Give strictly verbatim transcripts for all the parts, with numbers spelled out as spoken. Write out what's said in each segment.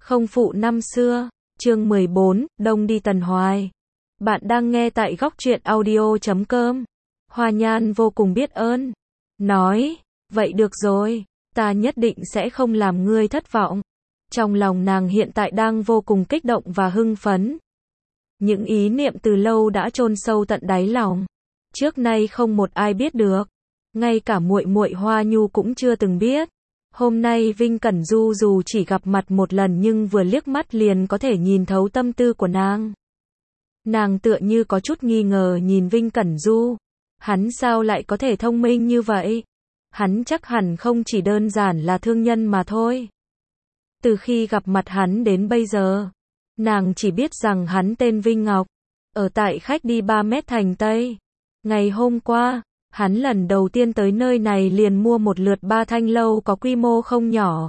Không phụ năm xưa, chương mười bốn, Đông đi Tần Hoài. Bạn đang nghe tại góc truyện audio chấm com. Hoa Nhan vô cùng biết ơn. Nói, vậy được rồi, ta nhất định sẽ không làm ngươi thất vọng. Trong lòng nàng hiện tại đang vô cùng kích động và hưng phấn. Những ý niệm từ lâu đã chôn sâu tận đáy lòng. Trước nay không một ai biết được. Ngay cả muội muội Hoa Nhu cũng chưa từng biết. Hôm nay Vinh Cẩn Du dù chỉ gặp mặt một lần nhưng vừa liếc mắt liền có thể nhìn thấu tâm tư của nàng. Nàng tựa như có chút nghi ngờ nhìn Vinh Cẩn Du. Hắn sao lại có thể thông minh như vậy? Hắn chắc hẳn không chỉ đơn giản là thương nhân mà thôi. Từ khi gặp mặt hắn đến bây giờ, nàng chỉ biết rằng hắn tên Vinh Ngọc, ở tại khách đi ba mét thành Tây. Ngày hôm qua, hắn lần đầu tiên tới nơi này liền mua một lượt ba thanh lâu có quy mô không nhỏ.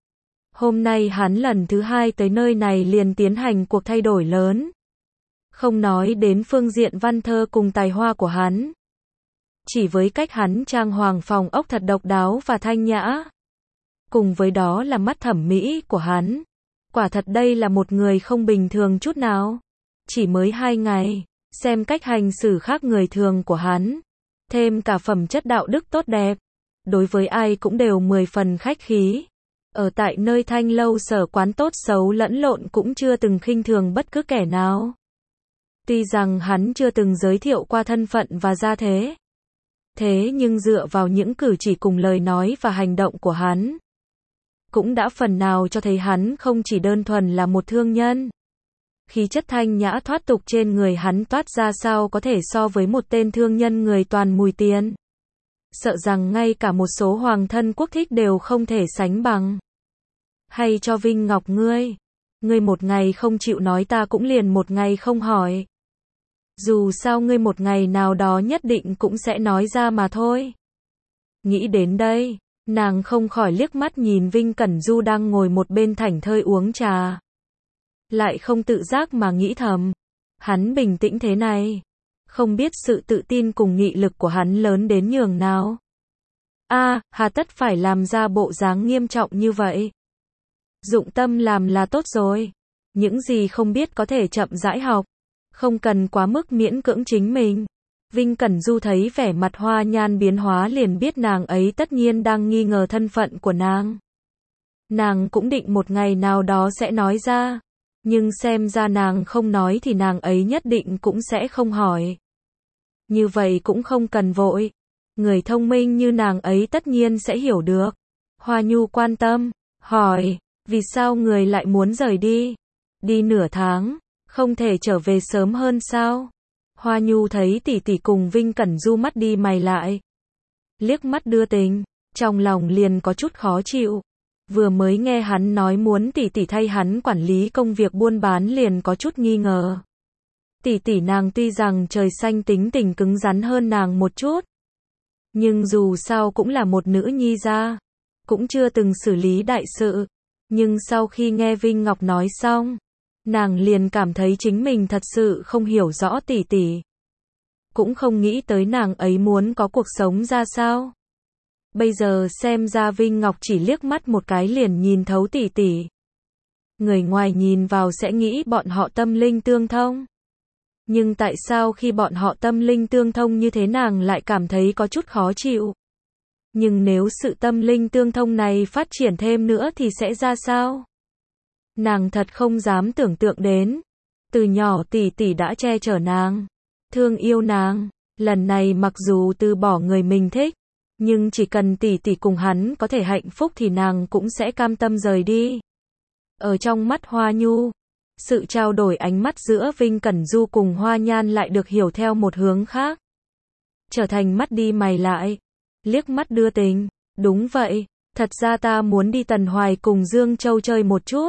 Hôm nay hắn lần thứ hai tới nơi này liền tiến hành cuộc thay đổi lớn. Không nói đến phương diện văn thơ cùng tài hoa của hắn. Chỉ với cách hắn trang hoàng phòng ốc thật độc đáo và thanh nhã. Cùng với đó là mắt thẩm mỹ của hắn. Quả thật đây là một người không bình thường chút nào. Chỉ mới hai ngày, xem cách hành xử khác người thường của hắn. Thêm cả phẩm chất đạo đức tốt đẹp. Đối với ai cũng đều mười phần khách khí. Ở tại nơi thanh lâu sở quán tốt xấu lẫn lộn cũng chưa từng khinh thường bất cứ kẻ nào. Tuy rằng hắn chưa từng giới thiệu qua thân phận và gia thế. Thế nhưng dựa vào những cử chỉ cùng lời nói và hành động của hắn, cũng đã phần nào cho thấy hắn không chỉ đơn thuần là một thương nhân. Khí chất thanh nhã thoát tục trên người hắn toát ra sao có thể so với một tên thương nhân người toàn mùi tiền. Sợ rằng ngay cả một số hoàng thân quốc thích đều không thể sánh bằng. Hay cho Vinh Ngọc ngươi, ngươi một ngày không chịu nói ta cũng liền một ngày không hỏi. Dù sao ngươi một ngày nào đó nhất định cũng sẽ nói ra mà thôi. Nghĩ đến đây, nàng không khỏi liếc mắt nhìn Vinh Cẩn Du đang ngồi một bên thảnh thơi uống trà. Lại không tự giác mà nghĩ thầm, hắn bình tĩnh thế này, không biết sự tự tin cùng nghị lực của hắn lớn đến nhường nào. A, à, hà tất phải làm ra bộ dáng nghiêm trọng như vậy. Dụng tâm làm là tốt rồi. Những gì không biết có thể chậm rãi học, không cần quá mức miễn cưỡng chính mình. Vinh Cẩn Du thấy vẻ mặt Hoa Nhan biến hóa liền biết nàng ấy tất nhiên đang nghi ngờ thân phận của nàng. Nàng cũng định một ngày nào đó sẽ nói ra. Nhưng xem ra nàng không nói thì nàng ấy nhất định cũng sẽ không hỏi. Như vậy cũng không cần vội. Người thông minh như nàng ấy tất nhiên sẽ hiểu được. Hoa Nhu quan tâm, hỏi, vì sao người lại muốn rời đi? Đi nửa tháng, không thể trở về sớm hơn sao? Hoa Nhu thấy tỷ tỷ cùng Vinh Cẩn Du mắt đi mày lại. Liếc mắt đưa tình, trong lòng liền có chút khó chịu. Vừa mới nghe hắn nói muốn tỷ tỷ thay hắn quản lý công việc buôn bán liền có chút nghi ngờ. Tỷ tỷ nàng tuy rằng trời xanh tính tình cứng rắn hơn nàng một chút. Nhưng dù sao cũng là một nữ nhi gia. Cũng chưa từng xử lý đại sự. Nhưng sau khi nghe Vinh Ngọc nói xong, nàng liền cảm thấy chính mình thật sự không hiểu rõ tỷ tỷ. Cũng không nghĩ tới nàng ấy muốn có cuộc sống ra sao. Bây giờ xem ra Vinh Ngọc chỉ liếc mắt một cái liền nhìn thấu tỷ tỷ. Người ngoài nhìn vào sẽ nghĩ bọn họ tâm linh tương thông. Nhưng tại sao khi bọn họ tâm linh tương thông như thế nàng lại cảm thấy có chút khó chịu? Nhưng nếu sự tâm linh tương thông này phát triển thêm nữa thì sẽ ra sao? Nàng thật không dám tưởng tượng đến. Từ nhỏ tỷ tỷ đã che chở nàng, thương yêu nàng. Lần này mặc dù từ bỏ người mình thích, nhưng chỉ cần tỷ tỷ cùng hắn có thể hạnh phúc thì nàng cũng sẽ cam tâm rời đi. Ở trong mắt Hoa Nhu, sự trao đổi ánh mắt giữa Vinh Cẩn Du cùng Hoa Nhan lại được hiểu theo một hướng khác. Trở thành mắt đi mày lại, liếc mắt đưa tình. Đúng vậy, thật ra ta muốn đi Tần Hoài cùng Dương Châu chơi một chút.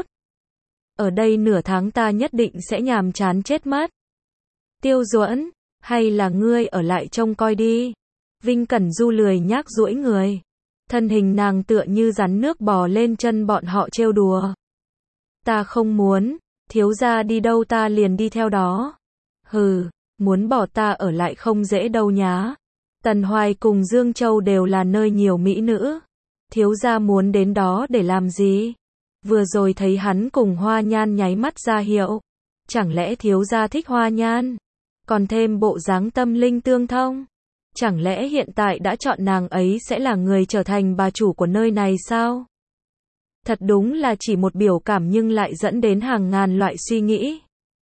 Ở đây nửa tháng ta nhất định sẽ nhàm chán chết mất. Tiêu Duẫn, hay là ngươi ở lại trông coi đi. Vinh Cẩn Du lười nhác duỗi người. Thân hình nàng tựa như rắn nước bò lên chân bọn họ trêu đùa. Ta không muốn, thiếu gia đi đâu ta liền đi theo đó. Hừ, muốn bỏ ta ở lại không dễ đâu nhá. Tần Hoài cùng Dương Châu đều là nơi nhiều mỹ nữ. Thiếu gia muốn đến đó để làm gì? Vừa rồi thấy hắn cùng Hoa Nhan nháy mắt ra hiệu. Chẳng lẽ thiếu gia thích Hoa Nhan? Còn thêm bộ dáng tâm linh tương thông? Chẳng lẽ hiện tại đã chọn nàng ấy sẽ là người trở thành bà chủ của nơi này sao? Thật đúng là chỉ một biểu cảm nhưng lại dẫn đến hàng ngàn loại suy nghĩ.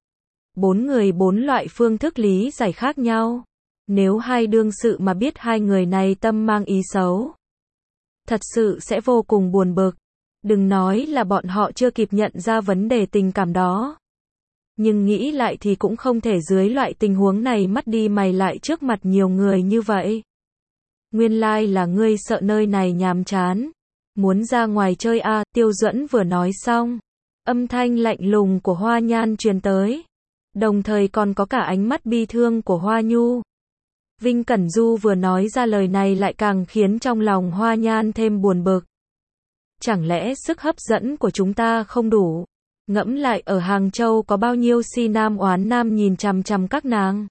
Bốn người bốn loại phương thức lý giải khác nhau. Nếu hai đương sự mà biết hai người này tâm mang ý xấu, thật sự sẽ vô cùng buồn bực. Đừng nói là bọn họ chưa kịp nhận ra vấn đề tình cảm đó. Nhưng nghĩ lại thì cũng không thể dưới loại tình huống này mắt đi mày lại trước mặt nhiều người như vậy. Nguyên lai là ngươi sợ nơi này nhàm chán. Muốn ra ngoài chơi à, Tiêu Duẫn vừa nói xong. Âm thanh lạnh lùng của Hoa Nhan truyền tới. Đồng thời còn có cả ánh mắt bi thương của Hoa Nhu. Vinh Cẩn Du vừa nói ra lời này lại càng khiến trong lòng Hoa Nhan thêm buồn bực. Chẳng lẽ sức hấp dẫn của chúng ta không đủ? Ngẫm lại ở Hàng Châu có bao nhiêu si nam oán nam nhìn chằm chằm các nàng.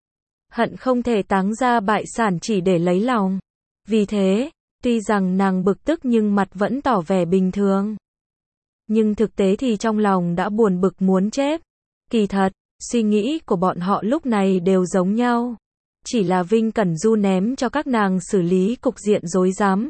Hận không thể táng ra bại sản chỉ để lấy lòng. Vì thế, tuy rằng nàng bực tức nhưng mặt vẫn tỏ vẻ bình thường. Nhưng thực tế thì trong lòng đã buồn bực muốn chết. Kỳ thật, suy nghĩ của bọn họ lúc này đều giống nhau. Chỉ là Vinh Cẩn Du ném cho các nàng xử lý cục diện rối rắm.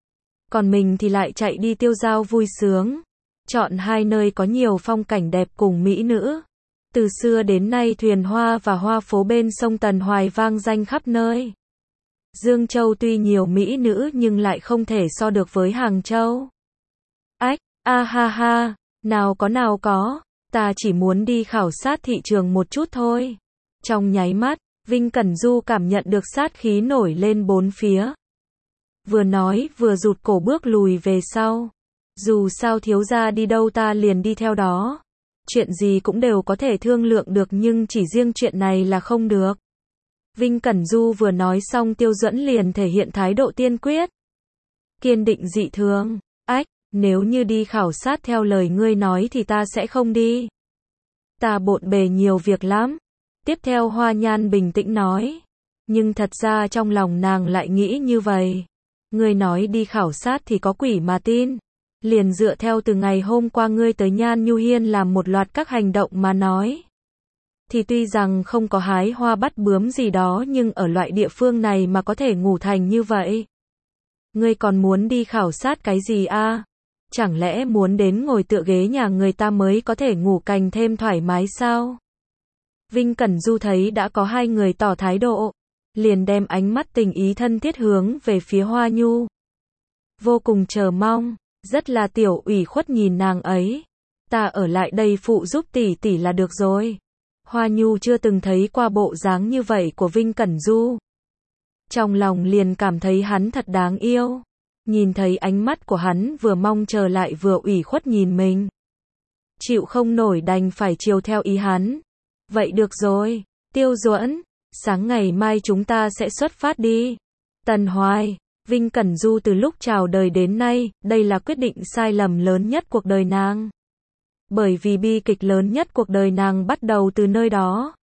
Còn mình thì lại chạy đi tiêu dao vui sướng. Chọn hai nơi có nhiều phong cảnh đẹp cùng mỹ nữ. Từ xưa đến nay thuyền hoa và hoa phố bên sông Tần Hoài vang danh khắp nơi. Dương Châu tuy nhiều mỹ nữ nhưng lại không thể so được với Hàng Châu. Ách, a ha ha, nào có nào có, ta chỉ muốn đi khảo sát thị trường một chút thôi. Trong nháy mắt, Vinh Cẩn Du cảm nhận được sát khí nổi lên bốn phía. Vừa nói vừa rụt cổ bước lùi về sau. Dù sao thiếu gia đi đâu ta liền đi theo đó. Chuyện gì cũng đều có thể thương lượng được nhưng chỉ riêng chuyện này là không được. Vinh Cẩn Du vừa nói xong Tiêu Duẫn liền thể hiện thái độ tiên quyết. Kiên định dị thường. Ách, nếu như đi khảo sát theo lời ngươi nói thì ta sẽ không đi. Ta bộn bề nhiều việc lắm. Tiếp theo Hoa Nhan bình tĩnh nói. Nhưng thật ra trong lòng nàng lại nghĩ như vậy. Ngươi nói đi khảo sát thì có quỷ mà tin. Liền dựa theo từ ngày hôm qua ngươi tới Nhan Nhu Hiên làm một loạt các hành động mà nói. Thì tuy rằng không có hái hoa bắt bướm gì đó nhưng ở loại địa phương này mà có thể ngủ thành như vậy. Ngươi còn muốn đi khảo sát cái gì a? À? Chẳng lẽ muốn đến ngồi tựa ghế nhà người ta mới có thể ngủ cành thêm thoải mái sao? Vinh Cẩn Du thấy đã có hai người tỏ thái độ. Liền đem ánh mắt tình ý thân thiết hướng về phía Hoa Nhu. Vô cùng chờ mong. Rất là tiểu ủy khuất nhìn nàng ấy. Ta ở lại đây phụ giúp tỷ tỷ là được rồi. Hoa Nhu chưa từng thấy qua bộ dáng như vậy của Vinh Cẩn Du. Trong lòng liền cảm thấy hắn thật đáng yêu. Nhìn thấy ánh mắt của hắn vừa mong chờ lại vừa ủy khuất nhìn mình. Chịu không nổi đành phải chiều theo ý hắn. Vậy được rồi, Tiêu Duẫn, sáng ngày mai chúng ta sẽ xuất phát đi. Tần Hoài. Vinh Cẩn Du từ lúc chào đời đến nay, đây là quyết định sai lầm lớn nhất cuộc đời nàng. Bởi vì bi kịch lớn nhất cuộc đời nàng bắt đầu từ nơi đó.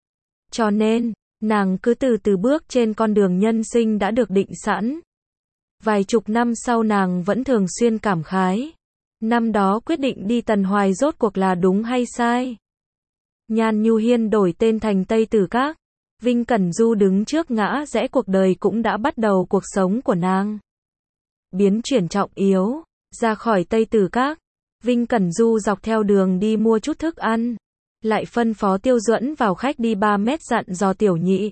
Cho nên, nàng cứ từ từ bước trên con đường nhân sinh đã được định sẵn. Vài chục năm sau nàng vẫn thường xuyên cảm khái. Năm đó quyết định đi Tần Hoài rốt cuộc là đúng hay sai? Nhan Nhu Hiên đổi tên thành Tây Tử Các. Vinh Cẩn Du đứng trước ngã rẽ cuộc đời cũng đã bắt đầu cuộc sống của nàng. Biến chuyển trọng yếu, ra khỏi Tây Tử Các, Vinh Cẩn Du dọc theo đường đi mua chút thức ăn, lại phân phó Tiêu Duẫn vào khách đi ba mét dặn dò Tiểu Nhị.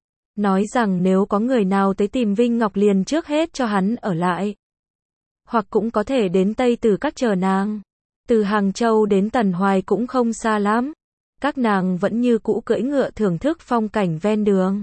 Nói rằng nếu có người nào tới tìm Vinh Ngọc liền trước hết cho hắn ở lại. Hoặc cũng có thể đến Tây Tử Các chờ nàng. Từ Hàng Châu đến Tần Hoài cũng không xa lắm. Các nàng vẫn như cũ cưỡi ngựa thưởng thức phong cảnh ven đường.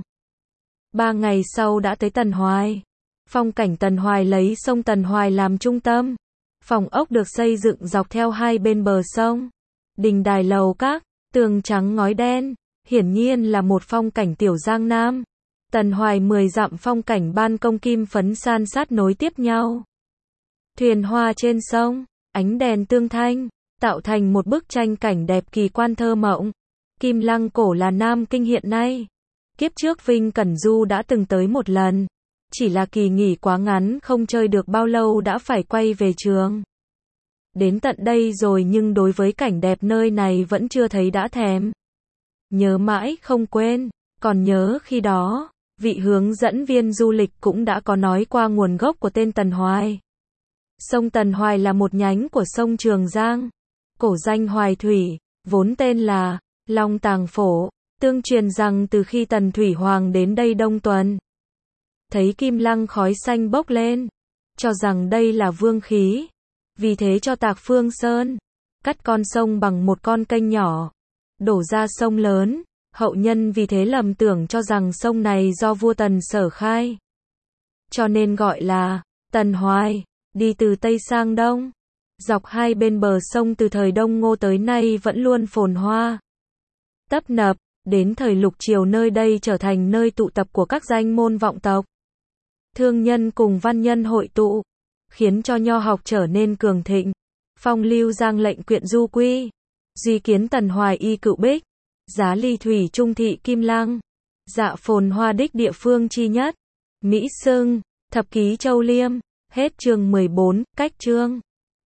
Ba ngày sau đã tới Tần Hoài. Phong cảnh Tần Hoài lấy sông Tần Hoài làm trung tâm. Phòng ốc được xây dựng dọc theo hai bên bờ sông. Đình đài lầu các, tường trắng ngói đen, hiển nhiên là một phong cảnh tiểu Giang Nam. Tần Hoài mười dặm phong cảnh ban công kim phấn san sát nối tiếp nhau. Thuyền hoa trên sông, ánh đèn tương thanh, tạo thành một bức tranh cảnh đẹp kỳ quan thơ mộng. Kim Lăng Cổ là Nam Kinh hiện nay. Kiếp trước Vinh Cẩn Du đã từng tới một lần. Chỉ là kỳ nghỉ quá ngắn không chơi được bao lâu đã phải quay về trường. đến tận đây rồi nhưng đối với cảnh đẹp nơi này vẫn chưa thấy đã thèm. Nhớ mãi không quên, còn nhớ khi đó, vị hướng dẫn viên du lịch cũng đã có nói qua nguồn gốc của tên Tần Hoài. Sông Tần Hoài là một nhánh của sông Trường Giang, cổ danh Hoài Thủy, vốn tên là Long Tàng Phổ, tương truyền rằng từ khi Tần Thủy Hoàng đến đây đông tuần, thấy kim lăng khói xanh bốc lên, cho rằng đây là vương khí, vì thế cho tạc Phương Sơn, cắt con sông bằng một con kênh nhỏ, đổ ra sông lớn, hậu nhân vì thế lầm tưởng cho rằng sông này do vua Tần sở khai, cho nên gọi là Tần Hoài, đi từ Tây sang Đông, dọc hai bên bờ sông từ thời Đông Ngô tới nay vẫn luôn phồn hoa, tấp nập, đến thời Lục Triều nơi đây trở thành nơi tụ tập của các danh môn vọng tộc, thương nhân cùng văn nhân hội tụ, khiến cho nho học trở nên cường thịnh. Phong lưu giang lệnh quyện du quy, duy kiến Tần Hoài y cựu bích, giá ly thủy trung thị kim lăng, dạ phồn hoa đích địa phương chi nhất, Mỹ Sưng, thập ký Châu Liêm, hết chương mười bốn, cách chương.